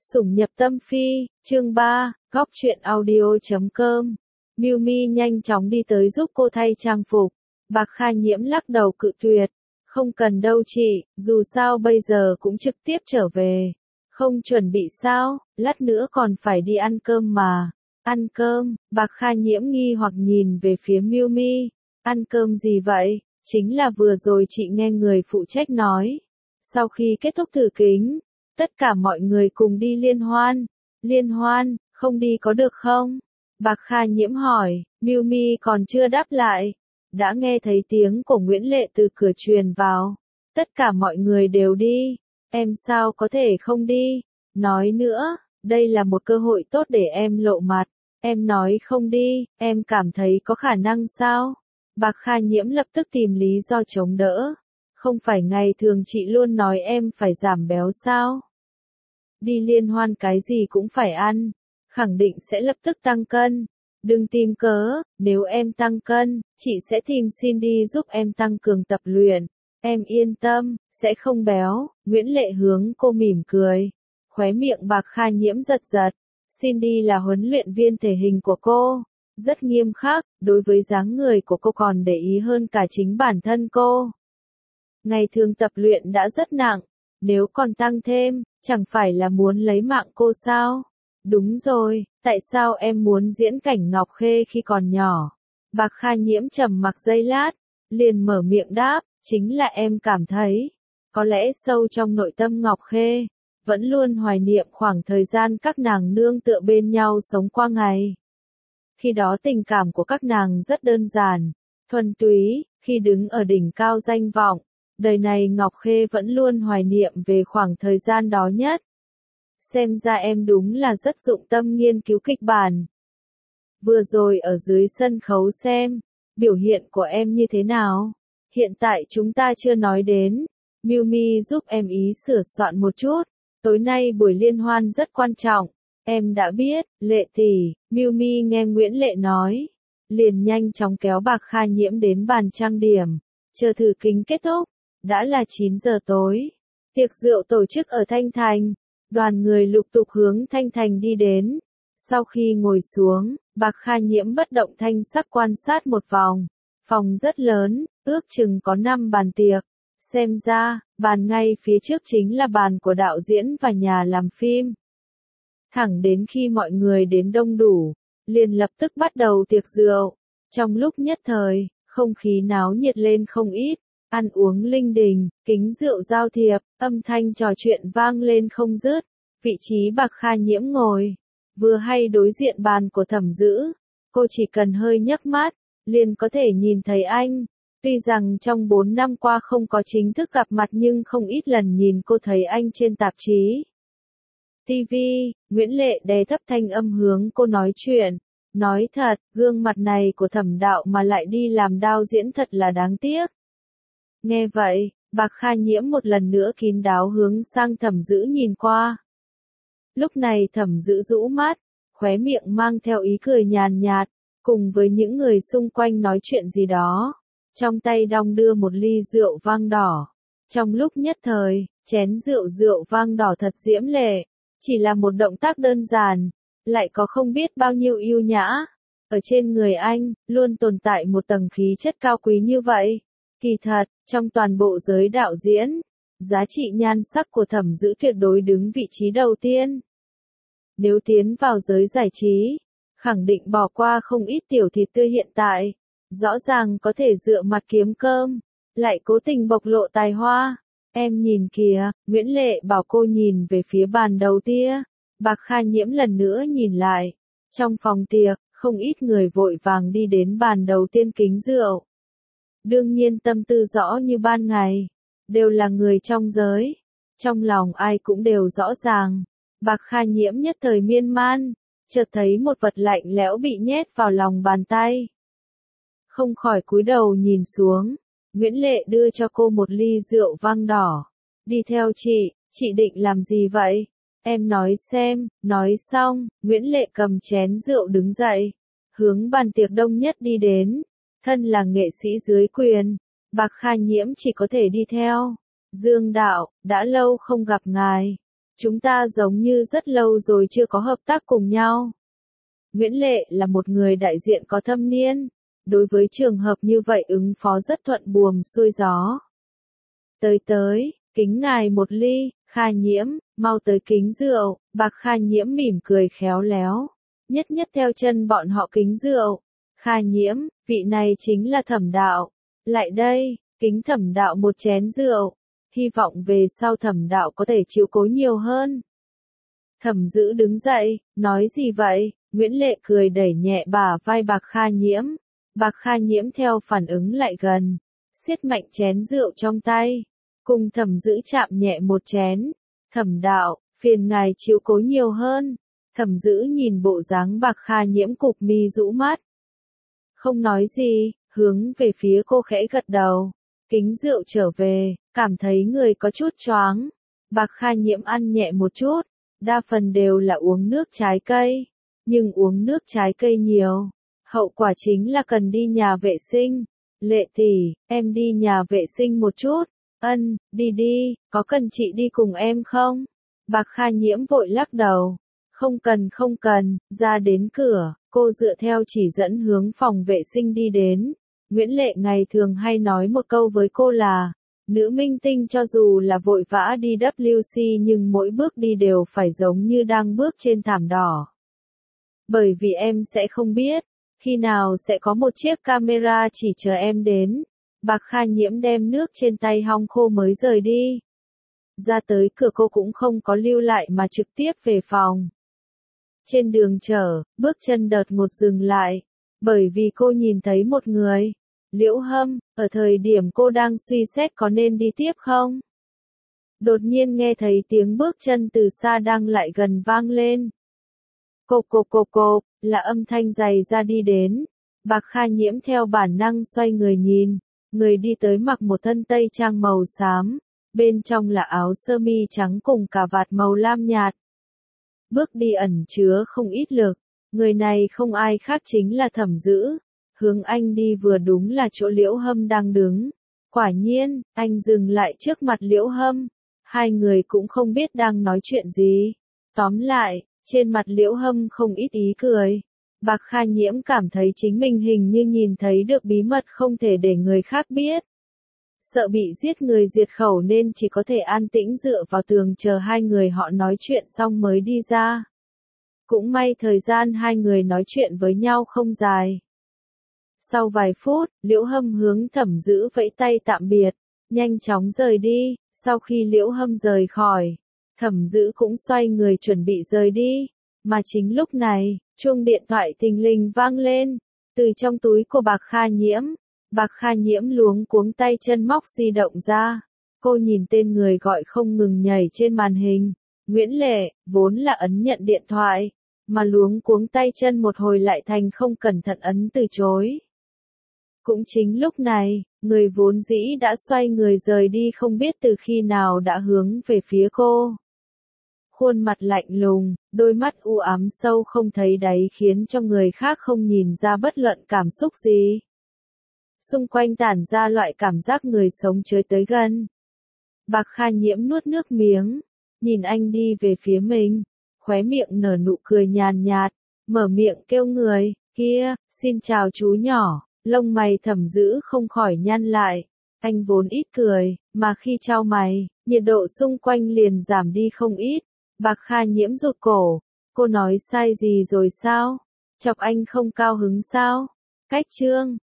Sủng nhập tâm phi, chương 3, góc truyện audio.com. Miu Mi nhanh chóng đi tới giúp cô thay trang phục. Bạc Kha Nhiễm lắc đầu cự tuyệt. Không cần đâu chị, dù sao bây giờ cũng trực tiếp trở về. Không chuẩn bị sao, lát nữa còn phải đi ăn cơm mà. Ăn cơm, Bạc Kha Nhiễm nghi hoặc nhìn về phía Miu Mi. Ăn cơm gì vậy? Chính là vừa rồi chị nghe người phụ trách nói. Sau khi kết thúc thử kính, tất cả mọi người cùng đi liên hoan. Liên hoan, không đi có được không? Bạc Kha Nhiễm hỏi, Miu Mi còn chưa đáp lại. Đã nghe thấy tiếng của Nguyễn Lệ từ cửa truyền vào. Tất cả mọi người đều đi. Em sao có thể không đi? Nói nữa, đây là một cơ hội tốt để em lộ mặt. Em nói không đi, em cảm thấy có khả năng sao? Bạc Kha Nhiễm lập tức tìm lý do chống đỡ. Không phải ngày thường chị luôn nói em phải giảm béo sao? Đi liên hoan cái gì cũng phải ăn, khẳng định sẽ lập tức tăng cân. Đừng tìm cớ, nếu em tăng cân, chị sẽ tìm Cindy giúp em tăng cường tập luyện. Em yên tâm, sẽ không béo. Nguyễn Lệ hướng cô mỉm cười. Khóe miệng Bạc Kha Nhiễm giật giật. Cindy là huấn luyện viên thể hình của cô. Rất nghiêm khắc, đối với dáng người của cô còn để ý hơn cả chính bản thân cô. Ngày thường tập luyện đã rất nặng, nếu còn tăng thêm, chẳng phải là muốn lấy mạng cô sao? Đúng rồi, tại sao em muốn diễn cảnh Ngọc Khê khi còn nhỏ? Bạc Kha Nhiễm trầm mặc giây lát, liền mở miệng đáp, chính là em cảm thấy, có lẽ sâu trong nội tâm Ngọc Khê, vẫn luôn hoài niệm khoảng thời gian các nàng nương tựa bên nhau sống qua ngày. Khi đó tình cảm của các nàng rất đơn giản, thuần túy, khi đứng ở đỉnh cao danh vọng. Đời này Ngọc Khê vẫn luôn hoài niệm về khoảng thời gian đó nhất. Xem ra em đúng là rất dụng tâm nghiên cứu kịch bản. Vừa rồi ở dưới sân khấu xem, biểu hiện của em như thế nào? Hiện tại chúng ta chưa nói đến. Miu Mi giúp em ý sửa soạn một chút. Tối nay buổi liên hoan rất quan trọng. Em đã biết, Lệ tỷ. Miu Mi nghe Nguyễn Lệ nói, liền nhanh chóng kéo Bạc Kha Nhiễm đến bàn trang điểm. Chờ thử kính kết thúc. Đã là 9 giờ tối. Tiệc rượu tổ chức ở Thanh Thành. Đoàn người lục tục hướng Thanh Thành đi đến. Sau khi ngồi xuống, Bạc Kha Nhiễm bất động thanh sắc quan sát một vòng. Phòng rất lớn, ước chừng có 5 bàn tiệc. Xem ra, bàn ngay phía trước chính là bàn của đạo diễn và nhà làm phim. Thẳng đến khi mọi người đến đông đủ, liền lập tức bắt đầu tiệc rượu. Trong lúc nhất thời, không khí náo nhiệt lên không ít. Ăn uống linh đình, kính rượu giao thiệp, âm thanh trò chuyện vang lên không dứt. Vị trí Bạc Kha Nhiễm ngồi, vừa hay đối diện bàn của Thẩm Dữ. Cô chỉ cần hơi nhấc mắt, liền có thể nhìn thấy anh. Tuy rằng trong 4 năm qua không có chính thức gặp mặt nhưng không ít lần nhìn cô thấy anh trên tạp chí. TV, Nguyễn Lệ đè thấp thanh âm hướng cô nói chuyện. Nói thật, gương mặt này của Thẩm đạo mà lại đi làm đạo diễn thật là đáng tiếc. Nghe vậy, Bạc Kha Nhiễm một lần nữa kín đáo hướng sang Thẩm Dữ nhìn qua. Lúc này Thẩm Dữ rũ mắt, khóe miệng mang theo ý cười nhàn nhạt, cùng với những người xung quanh nói chuyện gì đó. Trong tay đong đưa một ly rượu vang đỏ. Trong lúc nhất thời, chén rượu vang đỏ thật diễm lệ. Chỉ là một động tác đơn giản, lại có không biết bao nhiêu yêu nhã. Ở trên người anh, luôn tồn tại một tầng khí chất cao quý như vậy. Kỳ thật, trong toàn bộ giới đạo diễn, giá trị nhan sắc của Thẩm Dữ tuyệt đối đứng vị trí đầu tiên. Nếu tiến vào giới giải trí, khẳng định bỏ qua không ít tiểu thịt tươi hiện tại. Rõ ràng có thể dựa mặt kiếm cơm, lại cố tình bộc lộ tài hoa. Em nhìn kìa, Nguyễn Lệ bảo cô nhìn về phía bàn đầu tia. Bạc Kha Nhiễm lần nữa nhìn lại. Trong phòng tiệc, không ít người vội vàng đi đến bàn đầu tiên kính rượu. Đương nhiên tâm tư rõ như ban ngày, đều là người trong giới. Trong lòng ai cũng đều rõ ràng. Bạc Kha Nhiễm nhất thời miên man, chợt thấy một vật lạnh lẽo bị nhét vào lòng bàn tay. Không khỏi cúi đầu nhìn xuống, Nguyễn Lệ đưa cho cô một ly rượu vang đỏ. Đi theo chị định làm gì vậy? Em nói xem, nói xong, Nguyễn Lệ cầm chén rượu đứng dậy, hướng bàn tiệc đông nhất đi đến. Thân là nghệ sĩ dưới quyền, Bạc Kha Nhiễm chỉ có thể đi theo. Dương đạo, đã lâu không gặp ngài. Chúng ta giống như rất lâu rồi chưa có hợp tác cùng nhau. Nguyễn Lệ là một người đại diện có thâm niên. Đối với trường hợp như vậy ứng phó rất thuận buồm xuôi gió. Tới, kính ngài một ly, Kha Nhiễm, mau tới kính rượu, Bạc Kha Nhiễm mỉm cười khéo léo. Nhất theo chân bọn họ kính rượu. Kha Nhiễm, vị này chính là Thẩm đạo. Lại đây, kính Thẩm đạo một chén rượu. Hy vọng về sau Thẩm đạo có thể chiếu cố nhiều hơn. Thẩm Dữ đứng dậy, nói gì vậy? Nguyễn Lệ cười đẩy nhẹ bả vai Bạc Kha Nhiễm. Bạc Kha Nhiễm theo phản ứng lại gần, siết mạnh chén rượu trong tay, cùng Thẩm Dữ chạm nhẹ một chén. Thẩm đạo, phiền ngài chiếu cố nhiều hơn. Thẩm Dữ nhìn bộ dáng Bạc Kha Nhiễm cụp mi rũ mắt. Không nói gì, hướng về phía cô khẽ gật đầu. Kính rượu trở về, cảm thấy người có chút choáng. Bạc Kha Nhiễm ăn nhẹ một chút, đa phần đều là uống nước trái cây. Nhưng uống nước trái cây nhiều, hậu quả chính là cần đi nhà vệ sinh. Lệ tỷ, em đi nhà vệ sinh một chút. Ân, đi, có cần chị đi cùng em không? Bạc Kha Nhiễm vội lắc đầu. Không cần, ra đến cửa, cô dựa theo chỉ dẫn hướng phòng vệ sinh đi đến. Nguyễn Lệ ngày thường hay nói một câu với cô là, nữ minh tinh cho dù là vội vã đi WC nhưng mỗi bước đi đều phải giống như đang bước trên thảm đỏ. Bởi vì em sẽ không biết, khi nào sẽ có một chiếc camera chỉ chờ em đến. Bạc Kha Nhiễm đem nước trên tay hong khô mới rời đi. Ra tới cửa cô cũng không có lưu lại mà trực tiếp về phòng. Trên đường chở, bước chân đợt một dừng lại. Bởi vì cô nhìn thấy một người. Liễu Hâm, ở thời điểm cô đang suy xét có nên đi tiếp không? Đột nhiên nghe thấy tiếng bước chân từ xa đang lại gần vang lên. Cộp, là âm thanh dày ra đi đến. Bạc Kha Nhiễm theo bản năng xoay người nhìn. Người đi tới mặc một thân tây trang màu xám. Bên trong là áo sơ mi trắng cùng cà vạt màu lam nhạt. Bước đi ẩn chứa không ít lực. Người này không ai khác chính là Thẩm Dữ. Hướng anh đi vừa đúng là chỗ Liễu Hâm đang đứng. Quả nhiên, anh dừng lại trước mặt Liễu Hâm. Hai người cũng không biết đang nói chuyện gì. Tóm lại, trên mặt Liễu Hâm không ít ý cười. Bạc Kha Nhiễm cảm thấy chính mình hình như nhìn thấy được bí mật không thể để người khác biết. Sợ bị giết người diệt khẩu nên chỉ có thể an tĩnh dựa vào tường chờ hai người họ nói chuyện xong mới đi ra. Cũng may thời gian hai người nói chuyện với nhau không dài. Sau vài phút, Liễu Hâm hướng Thẩm Dữ vẫy tay tạm biệt, nhanh chóng rời đi. Sau khi Liễu Hâm rời khỏi, Thẩm Dữ cũng xoay người chuẩn bị rời đi. Mà chính lúc này, chuông điện thoại thình lình vang lên, từ trong túi của Bạc Kha Nhiễm. Bạc Kha Nhiễm luống cuống tay chân móc di động ra. Cô nhìn tên người gọi không ngừng nhảy trên màn hình. Nguyễn Lệ, vốn là ấn nhận điện thoại, mà luống cuống tay chân một hồi lại thành không cẩn thận ấn từ chối. Cũng chính lúc này, người vốn dĩ đã xoay người rời đi không biết từ khi nào đã hướng về phía cô. Khuôn mặt lạnh lùng, đôi mắt u ám sâu không thấy đáy khiến cho người khác không nhìn ra bất luận cảm xúc gì. Xung quanh tản ra loại cảm giác người sống chới tới gần. Bạc Kha Nhiễm nuốt nước miếng, nhìn anh đi về phía mình, khóe miệng nở nụ cười nhàn nhạt, mở miệng kêu người, kia, xin chào chú nhỏ, lông mày Thẩm Dữ không khỏi nhăn lại. Anh vốn ít cười, mà khi chau mày, nhiệt độ xung quanh liền giảm đi không ít. Bạc Kha Nhiễm rụt cổ, cô nói sai gì rồi sao? Chọc anh không cao hứng sao? Cách chương